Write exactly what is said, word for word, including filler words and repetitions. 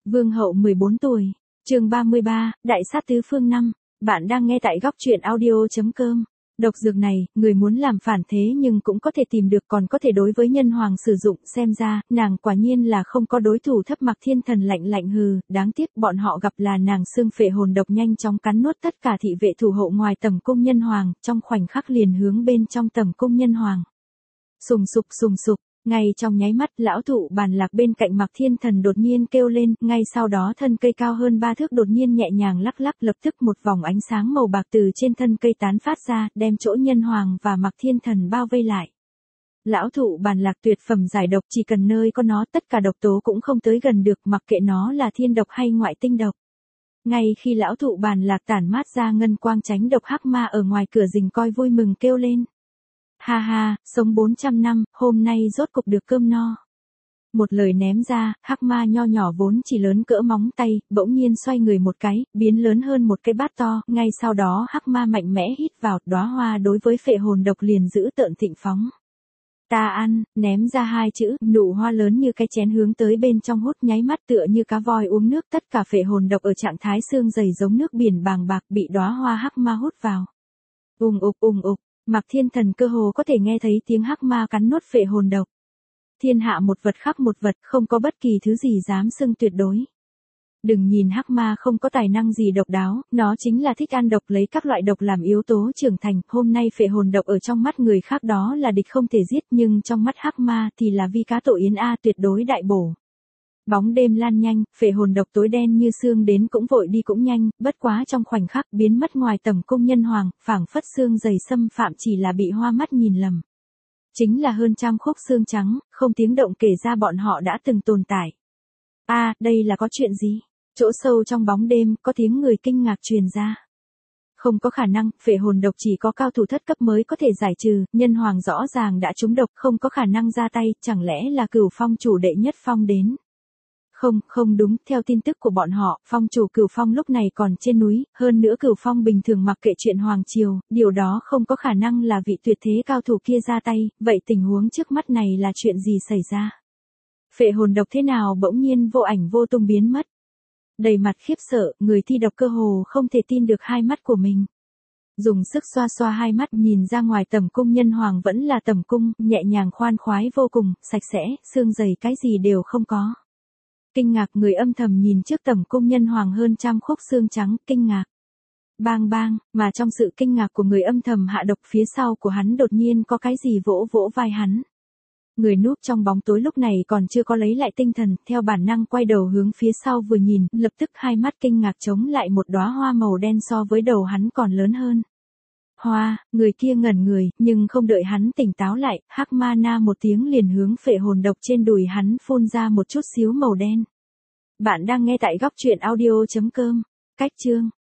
Vương hậu mười bốn tuổi, chương ba mươi ba, Đại sát tứ phương năm, bạn đang nghe tại góc truyện audio.com. Độc dược này, người muốn làm phản thế nhưng cũng có thể tìm được, còn có thể đối với nhân hoàng sử dụng, xem ra, nàng quả nhiên là không có đối thủ. Thấp Mặc Thiên Thần lạnh lạnh hừ, đáng tiếc bọn họ gặp là nàng. Xương phệ hồn độc nhanh chóng cắn nuốt tất cả thị vệ thủ hộ ngoài tầm cung nhân hoàng, trong khoảnh khắc liền hướng bên trong tầm cung nhân hoàng. Sùng sục sùng sục. Ngay trong nháy mắt, lão thụ bàn lạc bên cạnh Mặc Thiên Thần đột nhiên kêu lên, ngay sau đó thân cây cao hơn ba thước đột nhiên nhẹ nhàng lắc lắc, lập tức một vòng ánh sáng màu bạc từ trên thân cây tán phát ra, đem chỗ nhân hoàng và Mặc Thiên Thần bao vây lại. Lão thụ bàn lạc tuyệt phẩm giải độc, chỉ cần nơi có nó, tất cả độc tố cũng không tới gần được, mặc kệ nó là thiên độc hay ngoại tinh độc. Ngay khi lão thụ bàn lạc tản mát ra ngân quang tránh độc, hắc ma ở ngoài cửa rình coi vui mừng kêu lên. Ha ha, sống bốn trăm năm, hôm nay rốt cục được cơm no. Một lời ném ra, hắc ma nho nhỏ vốn chỉ lớn cỡ móng tay, bỗng nhiên xoay người một cái, biến lớn hơn một cái bát to, ngay sau đó hắc ma mạnh mẽ hít vào, đóa hoa đối với phệ hồn độc liền giữ tợn thịnh phóng. Ta ăn, ném ra hai chữ, nụ hoa lớn như cái chén hướng tới bên trong hút, nháy mắt tựa như cá voi uống nước, tất cả phệ hồn độc ở trạng thái xương dày giống nước biển bàng bạc bị đóa hoa hắc ma hút vào. Ùng ục ùng ục. Mặc Thiên Thần cơ hồ có thể nghe thấy tiếng hắc ma cắn nuốt phệ hồn độc. Thiên hạ một vật khắc một vật, không có bất kỳ thứ gì dám xưng tuyệt đối. Đừng nhìn hắc ma không có tài năng gì độc đáo, nó chính là thích ăn độc, lấy các loại độc làm yếu tố trưởng thành. Hôm nay phệ hồn độc ở trong mắt người khác đó là địch không thể giết, nhưng trong mắt hắc ma thì là vi cá tổ yến a, tuyệt đối đại bổ. Bóng đêm lan nhanh, phệ hồn độc tối đen như xương đến cũng vội đi cũng nhanh, bất quá trong khoảnh khắc biến mất ngoài tầm cung nhân hoàng, phảng phất xương dày xâm phạm chỉ là bị hoa mắt nhìn lầm. Chính là hơn trăm khúc xương trắng, không tiếng động kể ra bọn họ đã từng tồn tại. A, à, đây là có chuyện gì? Chỗ sâu trong bóng đêm, có tiếng người kinh ngạc truyền ra. Không có khả năng, phệ hồn độc chỉ có cao thủ thất cấp mới có thể giải trừ, nhân hoàng rõ ràng đã trúng độc, không có khả năng ra tay, chẳng lẽ là Cửu Phong chủ đệ nhất phong đến? Không, không đúng, theo tin tức của bọn họ, phong chủ Cửu Phong lúc này còn trên núi, hơn nữa Cửu Phong bình thường mặc kệ chuyện hoàng triều, điều đó không có khả năng là vị tuyệt thế cao thủ kia ra tay, vậy tình huống trước mắt này là chuyện gì xảy ra? Phệ hồn độc thế nào bỗng nhiên vô ảnh vô tung biến mất? Đầy mặt khiếp sợ, người thi độc cơ hồ không thể tin được hai mắt của mình. Dùng sức xoa xoa hai mắt, nhìn ra ngoài tầm cung nhân hoàng vẫn là tầm cung, nhẹ nhàng khoan khoái vô cùng, sạch sẽ, xương dày cái gì đều không có. Kinh ngạc, người âm thầm nhìn trước tầm cung nhân hoàng hơn trăm khúc xương trắng, kinh ngạc. Bang bang, mà trong sự kinh ngạc của người âm thầm hạ độc, phía sau của hắn đột nhiên có cái gì vỗ vỗ vai hắn. Người núp trong bóng tối lúc này còn chưa có lấy lại tinh thần, theo bản năng quay đầu hướng phía sau vừa nhìn, lập tức hai mắt kinh ngạc chống lại một đóa hoa màu đen so với đầu hắn còn lớn hơn. Hoa, người kia ngẩn người, nhưng không đợi hắn tỉnh táo lại, hắc ma na một tiếng liền hướng phệ hồn độc trên đùi hắn phun ra một chút xíu màu đen. Bạn đang nghe tại góc truyện audio.com. Cách chương